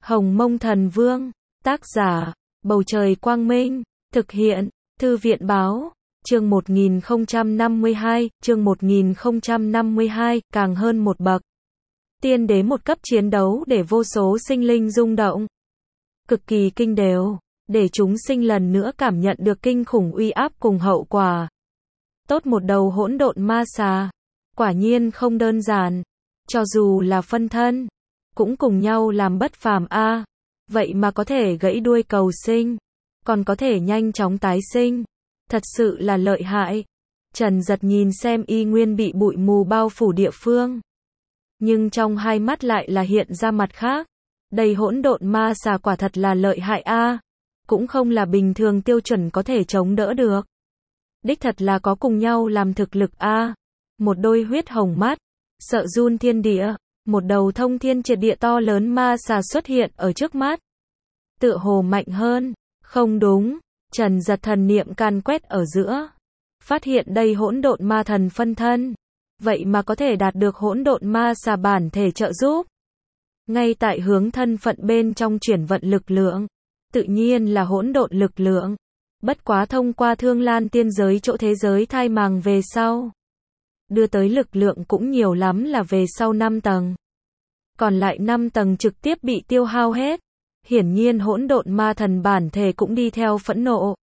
Hồng Mông Thần Vương, tác giả, Bầu Trời Quang Minh, thực hiện, Thư viện Báo, chương 1052, càng hơn một bậc. Tiên đế một cấp chiến đấu để vô số sinh linh rung động. Cực kỳ kinh đều, để chúng sinh lần nữa cảm nhận được kinh khủng uy áp cùng hậu quả. Tốt một đầu hỗn độn ma xà, quả nhiên không đơn giản, cho dù là phân thân, cũng cùng nhau làm bất phàm a. Vậy mà có thể gãy đuôi cầu sinh, còn có thể nhanh chóng tái sinh, thật sự là lợi hại. Trần Giật nhìn xem y nguyên bị bụi mù bao phủ địa phương, nhưng trong hai mắt lại là hiện ra mặt khác. Đây hỗn độn ma xà quả thật là lợi hại a, cũng không là bình thường tiêu chuẩn có thể chống đỡ được. Đích thật là có cùng nhau làm thực lực a. Một đôi huyết hồng mắt, sợ run thiên địa, một đầu thông thiên triệt địa to lớn ma xà xuất hiện ở trước mắt. Tựa hồ mạnh hơn, không đúng, Trần Giật thần niệm can quét ở giữa, phát hiện đây hỗn độn ma thần phân thân, vậy mà có thể đạt được hỗn độn ma xà bản thể trợ giúp. Ngay tại hướng thân phận bên trong chuyển vận lực lượng, tự nhiên là hỗn độn lực lượng, bất quá thông qua Thương Lan tiên giới chỗ thế giới thai màng về sau, đưa tới lực lượng cũng nhiều lắm là về sau 5 tầng. Còn lại 5 tầng trực tiếp bị tiêu hao hết. Hiển nhiên hỗn độn ma thần bản thể cũng đi theo phẫn nộ.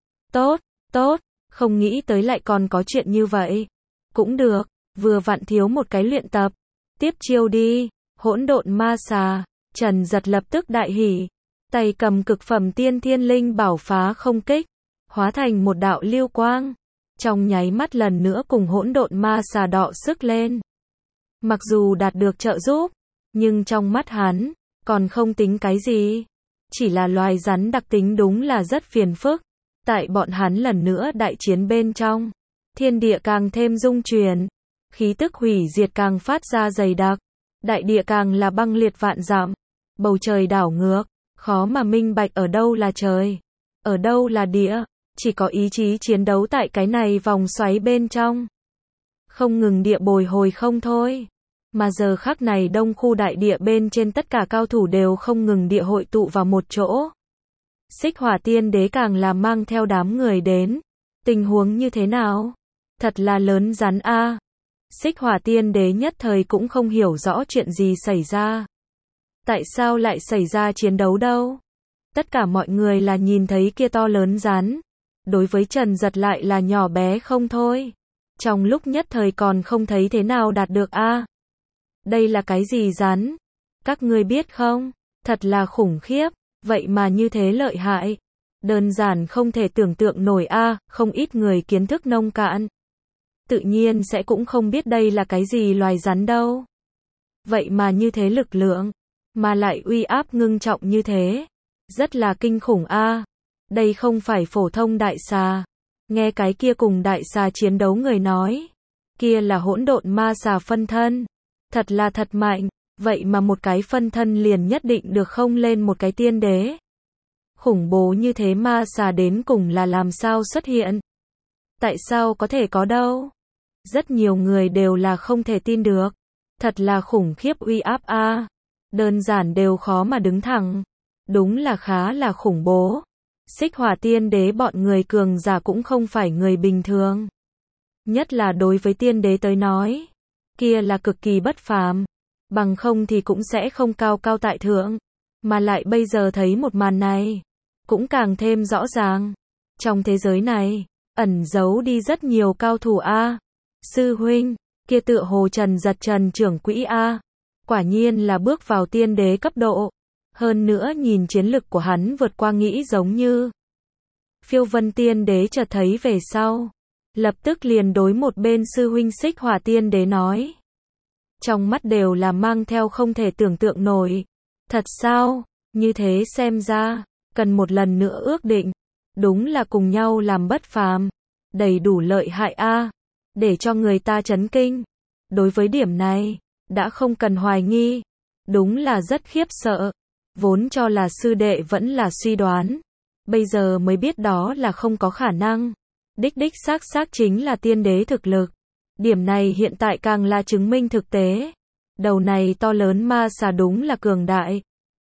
Tốt, không nghĩ tới lại còn có chuyện như vậy. Cũng được, vừa vặn thiếu một cái luyện tập. Tiếp chiêu đi, hỗn độn ma xà. Trần Giật lập tức đại hỉ, tay cầm cực phẩm tiên thiên linh bảo phá không kích, hóa thành một đạo lưu quang, trong nháy mắt lần nữa cùng hỗn độn ma xà đọ sức lên. Mặc dù đạt được trợ giúp, nhưng trong mắt hắn, còn không tính cái gì. Chỉ là loài rắn đặc tính đúng là rất phiền phức. Tại bọn hắn lần nữa đại chiến bên trong, thiên địa càng thêm rung chuyển, khí tức hủy diệt càng phát ra dày đặc, đại địa càng là băng liệt vạn dặm, bầu trời đảo ngược, khó mà minh bạch ở đâu là trời, ở đâu là địa, chỉ có ý chí chiến đấu tại cái này vòng xoáy bên trong. Không ngừng địa bồi hồi không thôi. Mà giờ khắc này đông khu đại địa bên trên tất cả cao thủ đều không ngừng địa hội tụ vào một chỗ. Xích Hỏa Tiên Đế càng là mang theo đám người đến. Tình huống như thế nào? Thật là lớn rắn a. Xích Hỏa Tiên Đế nhất thời cũng không hiểu rõ chuyện gì xảy ra. Tại sao lại xảy ra chiến đấu đâu? Tất cả mọi người là nhìn thấy kia to lớn rắn. Đối với Trần Giật lại là nhỏ bé không thôi. Trong lúc nhất thời còn không thấy thế nào đạt được a. Đây là cái gì rắn? Các ngươi biết không? Thật là khủng khiếp, vậy mà như thế lợi hại. Đơn giản không thể tưởng tượng nổi a, không ít người kiến thức nông cạn. Tự nhiên sẽ cũng không biết đây là cái gì loài rắn đâu. Vậy mà như thế lực lượng, mà lại uy áp ngưng trọng như thế. Rất là kinh khủng a. Đây không phải phổ thông đại xà. Nghe cái kia cùng đại xà chiến đấu người nói. Kia là hỗn độn ma xà phân thân. Thật là thật mạnh, vậy mà một cái phân thân liền nhất định được không lên một cái tiên đế. Khủng bố như thế ma xà đến cùng là làm sao xuất hiện? Tại sao có thể có đâu? Rất nhiều người đều là không thể tin được. Thật là khủng khiếp uy áp a. Đơn giản đều khó mà đứng thẳng. Đúng là khá là khủng bố. Xích Hỏa Tiên Đế bọn người cường giả cũng không phải người bình thường. Nhất là đối với tiên đế tới nói. Kia là cực kỳ bất phàm, bằng không thì cũng sẽ không cao cao tại thượng, mà lại bây giờ thấy một màn này, cũng càng thêm rõ ràng. Trong thế giới này, ẩn giấu đi rất nhiều cao thủ a. Sư huynh, kia tựa hồ Trần Giật Trần trưởng quỹ a, quả nhiên là bước vào tiên đế cấp độ, hơn nữa nhìn chiến lực của hắn vượt qua nghĩ giống như. Phiêu Vân Tiên Đế chợt thấy về sau, lập tức liền đối một bên sư huynh Xích Hỏa Tiên Đế nói. Trong mắt đều là mang theo không thể tưởng tượng nổi. Thật sao? Như thế xem ra, cần một lần nữa ước định. Đúng là cùng nhau làm bất phàm. Đầy đủ lợi hại a, để cho người ta chấn kinh. Đối với điểm này, đã không cần hoài nghi. Đúng là rất khiếp sợ. Vốn cho là sư đệ vẫn là suy đoán. Bây giờ mới biết đó là không có khả năng. Đích xác chính là tiên đế thực lực. Điểm này hiện tại càng là chứng minh thực tế. Đầu này to lớn ma xà đúng là cường đại.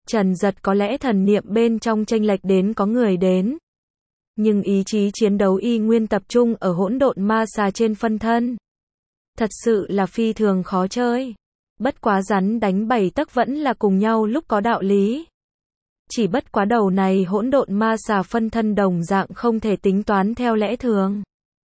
Trần Giật có lẽ thần niệm bên trong chênh lệch đến có người đến. Nhưng ý chí chiến đấu y nguyên tập trung ở hỗn độn ma xà trên phân thân. Thật sự là phi thường khó chơi. Bất quá rắn đánh 7 tấc vẫn là cùng nhau lúc có đạo lý. Chỉ bất quá đầu này hỗn độn ma xà phân thân đồng dạng không thể tính toán theo lẽ thường.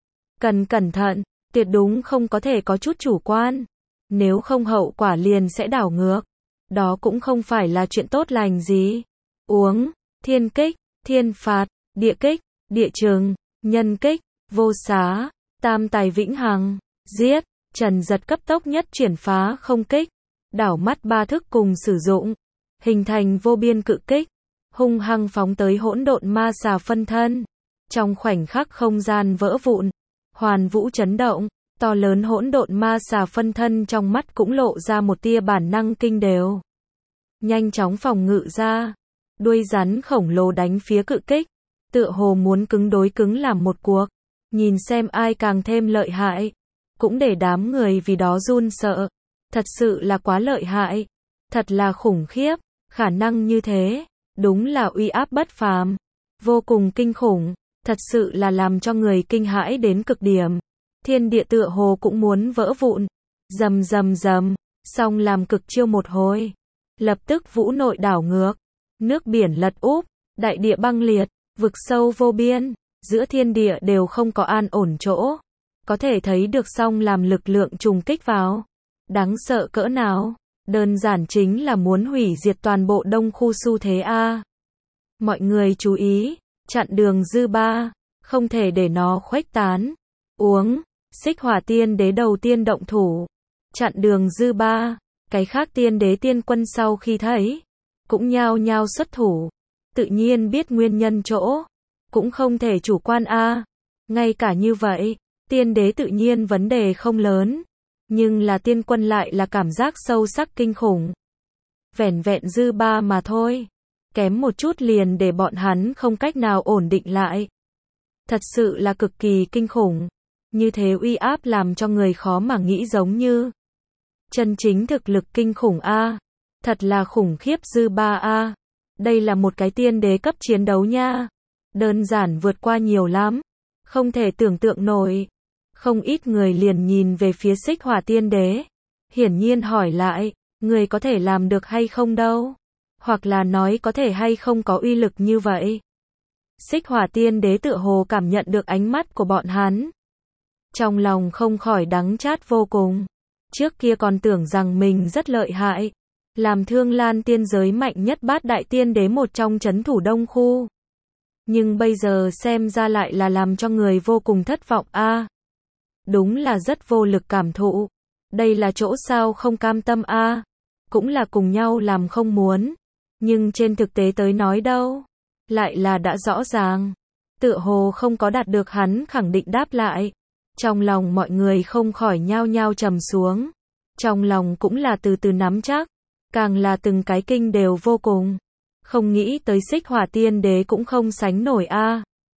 Cần cẩn thận, tuyệt đúng không có thể có chút chủ quan. Nếu không hậu quả liền sẽ đảo ngược. Đó cũng không phải là chuyện tốt lành gì. Uống, thiên kích, thiên phạt, địa kích, địa trừng, nhân kích, vô xá, tam tài vĩnh hằng, giết. Trần Giật cấp tốc nhất chuyển phá không kích. Đảo mắt ba thức cùng sử dụng. Hình thành vô biên cự kích. Hung hăng phóng tới hỗn độn ma xà phân thân. Trong khoảnh khắc không gian vỡ vụn. Hoàn vũ chấn động. To lớn hỗn độn ma xà phân thân trong mắt cũng lộ ra một tia bản năng kinh đều. Nhanh chóng phòng ngự ra. Đuôi rắn khổng lồ đánh phía cự kích. Tựa hồ muốn cứng đối cứng làm một cuộc. Nhìn xem ai càng thêm lợi hại. Cũng để đám người vì đó run sợ. Thật sự là quá lợi hại. Thật là khủng khiếp. Khả năng như thế. Đúng là uy áp bất phàm. Vô cùng kinh khủng. Thật sự là làm cho người kinh hãi đến cực điểm. Thiên địa tựa hồ cũng muốn vỡ vụn. Rầm rầm rầm. Xong làm cực chiêu một hồi. Lập tức vũ nội đảo ngược. Nước biển lật úp. Đại địa băng liệt. Vực sâu vô biên. Giữa thiên địa đều không có an ổn chỗ. Có thể thấy được xong làm lực lượng trùng kích vào. Đáng sợ cỡ nào. Đơn giản chính là muốn hủy diệt toàn bộ đông khu xu thế A. Mọi người chú ý. Chặn đường dư ba. Không thể để nó khuếch tán. Uống. Xích hỏa tiên đế đầu tiên động thủ. Chặn đường dư ba. Cái khác tiên đế tiên quân sau khi thấy. Cũng nhao nhao xuất thủ. Tự nhiên biết nguyên nhân chỗ. Cũng không thể chủ quan A. Ngay cả như vậy. Tiên đế tự nhiên vấn đề không lớn. Nhưng là tiên quân lại là cảm giác sâu sắc kinh khủng. Vẻn vẹn dư ba mà thôi. Kém một chút liền để bọn hắn không cách nào ổn định lại. Thật sự là cực kỳ kinh khủng. Như thế uy áp làm cho người khó mà nghĩ giống như. Chân chính thực lực kinh khủng A. Thật là khủng khiếp dư ba A. Đây là một cái tiên đế cấp chiến đấu nha. Đơn giản vượt qua nhiều lắm. Không thể tưởng tượng nổi. Không ít người liền nhìn về phía xích hỏa tiên đế. Hiển nhiên hỏi lại, người có thể làm được hay không đâu? Hoặc là nói có thể hay không có uy lực như vậy? Xích hỏa tiên đế tựa hồ cảm nhận được ánh mắt của bọn hắn. Trong lòng không khỏi đắng chát vô cùng. Trước kia còn tưởng rằng mình rất lợi hại. Làm Thương Lan tiên giới mạnh nhất bát đại tiên đế một trong trấn thủ đông khu. Nhưng bây giờ xem ra lại là làm cho người vô cùng thất vọng A. Đúng là rất vô lực cảm thụ. Đây là chỗ sao không cam tâm A. Cũng là cùng nhau làm không muốn. Nhưng trên thực tế tới nói đâu. Lại là đã rõ ràng. Tựa hồ không có đạt được hắn khẳng định đáp lại. Trong lòng mọi người không khỏi nhao nhao trầm xuống. Trong lòng cũng là từ từ nắm chắc. Càng là từng cái kinh đều vô cùng. Không nghĩ tới xích hỏa tiên đế cũng không sánh nổi A.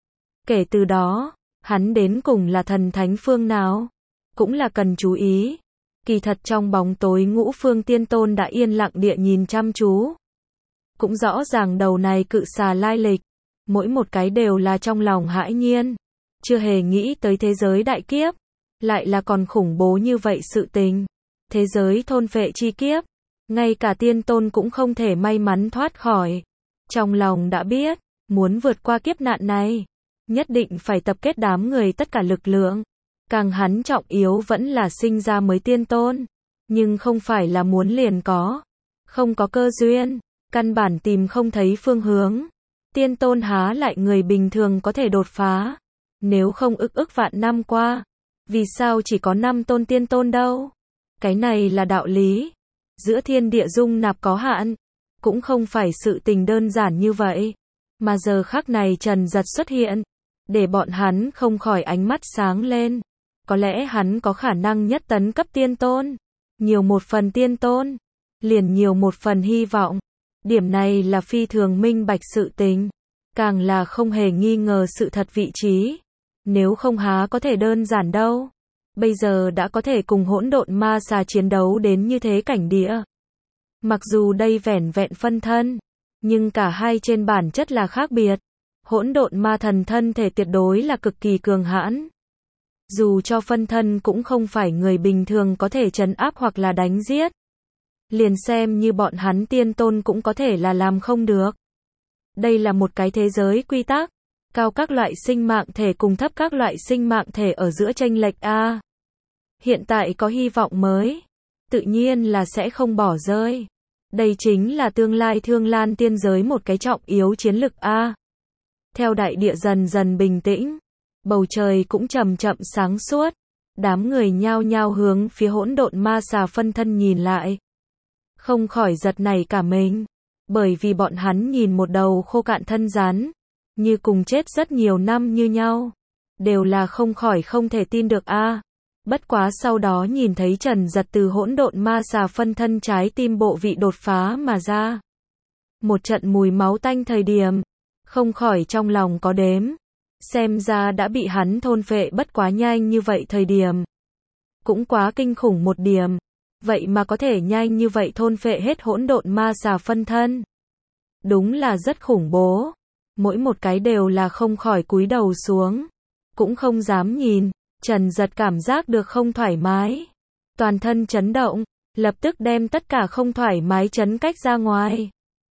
Kể từ đó, hắn đến cùng là thần thánh phương nào? Cũng là cần chú ý. Kỳ thật trong bóng tối ngũ phương tiên tôn đã yên lặng địa nhìn chăm chú. Cũng rõ ràng đầu này cự xà lai lịch. Mỗi một cái đều là trong lòng hãi nhiên. Chưa hề nghĩ tới thế giới đại kiếp. Lại là còn khủng bố như vậy sự tình. Thế giới thôn phệ chi kiếp. Ngay cả tiên tôn cũng không thể may mắn thoát khỏi. Trong lòng đã biết, muốn vượt qua kiếp nạn này, nhất định phải tập kết đám người tất cả lực lượng. Càng hắn trọng yếu vẫn là sinh ra mới tiên tôn. Nhưng không phải là muốn liền có. Không có cơ duyên, căn bản tìm không thấy phương hướng. Tiên tôn há lại người bình thường có thể đột phá. Nếu không ức vạn năm qua, vì sao chỉ có 5 tôn tiên tôn đâu? Cái này là đạo lý. Giữa thiên địa dung nạp có hạn, cũng không phải sự tình đơn giản như vậy. Mà giờ khắc này Trần Giật xuất hiện, để bọn hắn không khỏi ánh mắt sáng lên. Có lẽ hắn có khả năng nhất tấn cấp tiên tôn. Nhiều một phần tiên tôn, liền nhiều một phần hy vọng. Điểm này là phi thường minh bạch sự tình. Càng là không hề nghi ngờ sự thật vị trí. Nếu không há có thể đơn giản đâu. Bây giờ đã có thể cùng hỗn độn ma xà chiến đấu đến như thế cảnh địa. Mặc dù đây vẻn vẹn phân thân, Nhưng cả hai trên bản chất là khác biệt. Hỗn độn ma thần thân thể tuyệt đối là cực kỳ cường hãn. Dù cho phân thân cũng không phải người bình thường có thể trấn áp hoặc là đánh giết. Liền xem như bọn hắn tiên tôn cũng có thể là làm không được. Đây là một cái thế giới quy tắc. Cao các loại sinh mạng thể cùng thấp các loại sinh mạng thể ở giữa chênh lệch a. Hiện tại có hy vọng mới. Tự nhiên là sẽ không bỏ rơi. Đây chính là tương lai Thương Lan tiên giới một cái trọng yếu chiến lực a. Theo đại địa dần dần bình tĩnh, bầu trời cũng chậm chậm sáng suốt, đám người nhao nhao hướng phía hỗn độn ma xà phân thân nhìn lại. Không khỏi giật nảy cả mình, bởi vì bọn hắn nhìn một đầu khô cạn thân rắn, như cùng chết rất nhiều năm như nhau, đều là không khỏi không thể tin được a. Bất quá sau đó nhìn thấy Trần Giật từ hỗn độn ma xà phân thân trái tim bộ vị đột phá mà ra. Một trận mùi máu tanh thời điểm, không khỏi trong lòng có đếm. Xem ra đã bị hắn thôn phệ bất quá nhanh như vậy thời điểm. Cũng quá kinh khủng một điểm. Vậy mà có thể nhanh như vậy thôn phệ hết hỗn độn ma xà phân thân. Đúng là rất khủng bố. Mỗi một cái đều là không khỏi cúi đầu xuống. Cũng không dám nhìn. Trần Giật cảm giác được không thoải mái. Toàn thân chấn động. Lập tức đem tất cả không thoải mái chấn cách ra ngoài.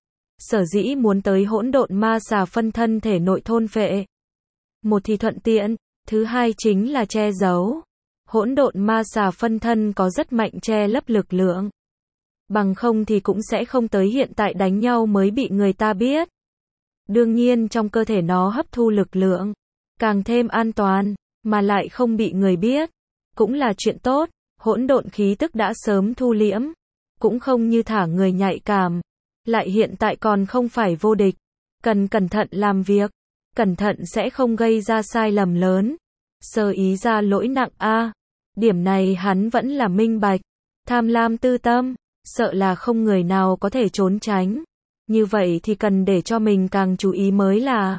Sở dĩ muốn tới hỗn độn ma xà phân thân thể nội thôn phệ. Một thì thuận tiện, thứ hai chính là che giấu. Hỗn độn ma xà phân thân có rất mạnh che lấp lực lượng. Bằng không thì cũng sẽ không tới hiện tại đánh nhau mới bị người ta biết. Đương nhiên trong cơ thể nó hấp thu lực lượng, càng thêm an toàn, mà lại không bị người biết. Cũng là chuyện tốt, hỗn độn khí tức đã sớm thu liễm. Cũng không như thả người nhạy cảm. Lại hiện tại còn không phải vô địch. Cần cẩn thận làm việc. Cẩn thận sẽ không gây ra sai lầm lớn. Sơ ý ra lỗi nặng a. Điểm này hắn vẫn là minh bạch. Tham lam tư tâm, sợ là không người nào có thể trốn tránh. Như vậy thì cần để cho mình càng chú ý mới là.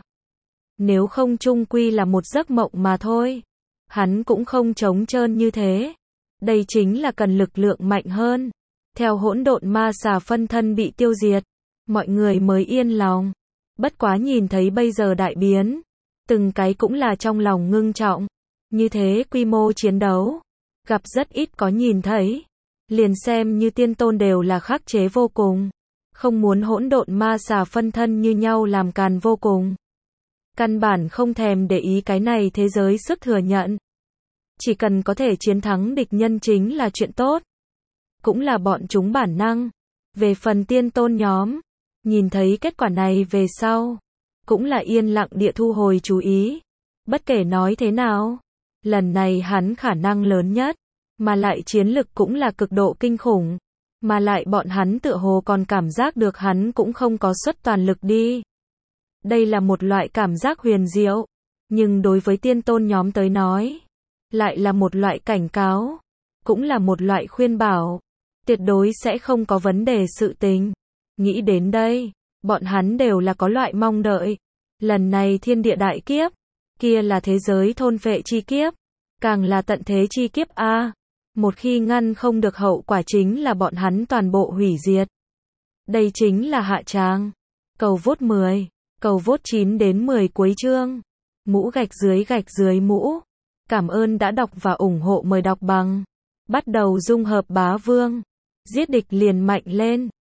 Nếu không chung quy là một giấc mộng mà thôi. Hắn cũng không trống trơn như thế. Đây chính là cần lực lượng mạnh hơn. Theo hỗn độn ma xà phân thân bị tiêu diệt, mọi người mới yên lòng. Bất quá nhìn thấy bây giờ đại biến, từng cái cũng là trong lòng ngưng trọng. Như thế quy mô chiến đấu, gặp rất ít có nhìn thấy. Liền xem như tiên tôn đều là khắc chế vô cùng. Không muốn hỗn độn ma xà phân thân như nhau làm càn vô cùng. Căn bản không thèm để ý cái này thế giới sức thừa nhận. Chỉ cần có thể chiến thắng địch nhân chính là chuyện tốt. Cũng là bọn chúng bản năng. Về phần tiên tôn nhóm, nhìn thấy kết quả này về sau, cũng là yên lặng địa thu hồi chú ý. Bất kể nói thế nào, lần này hắn khả năng lớn nhất, mà lại chiến lực cũng là cực độ kinh khủng, mà lại bọn hắn tựa hồ còn cảm giác được hắn cũng không có xuất toàn lực đi. Đây là một loại cảm giác huyền diệu, nhưng đối với tiên tôn nhóm tới nói, lại là một loại cảnh cáo, cũng là một loại khuyên bảo. Tuyệt đối sẽ không có vấn đề sự tình. Nghĩ đến đây, bọn hắn đều là có loại mong đợi. Lần này thiên địa đại kiếp, kia là thế giới thôn phệ chi kiếp, càng là tận thế chi kiếp a. Một khi ngăn không được hậu quả chính là bọn hắn toàn bộ hủy diệt. Đây chính là hạ tràng. Cầu vote 10, cầu vote 9 đến 10 cuối chương. Mũ gạch dưới mũ. Cảm ơn đã đọc và ủng hộ, mời đọc bằng. Bắt đầu dung hợp bá vương. Giết địch liền mạnh lên.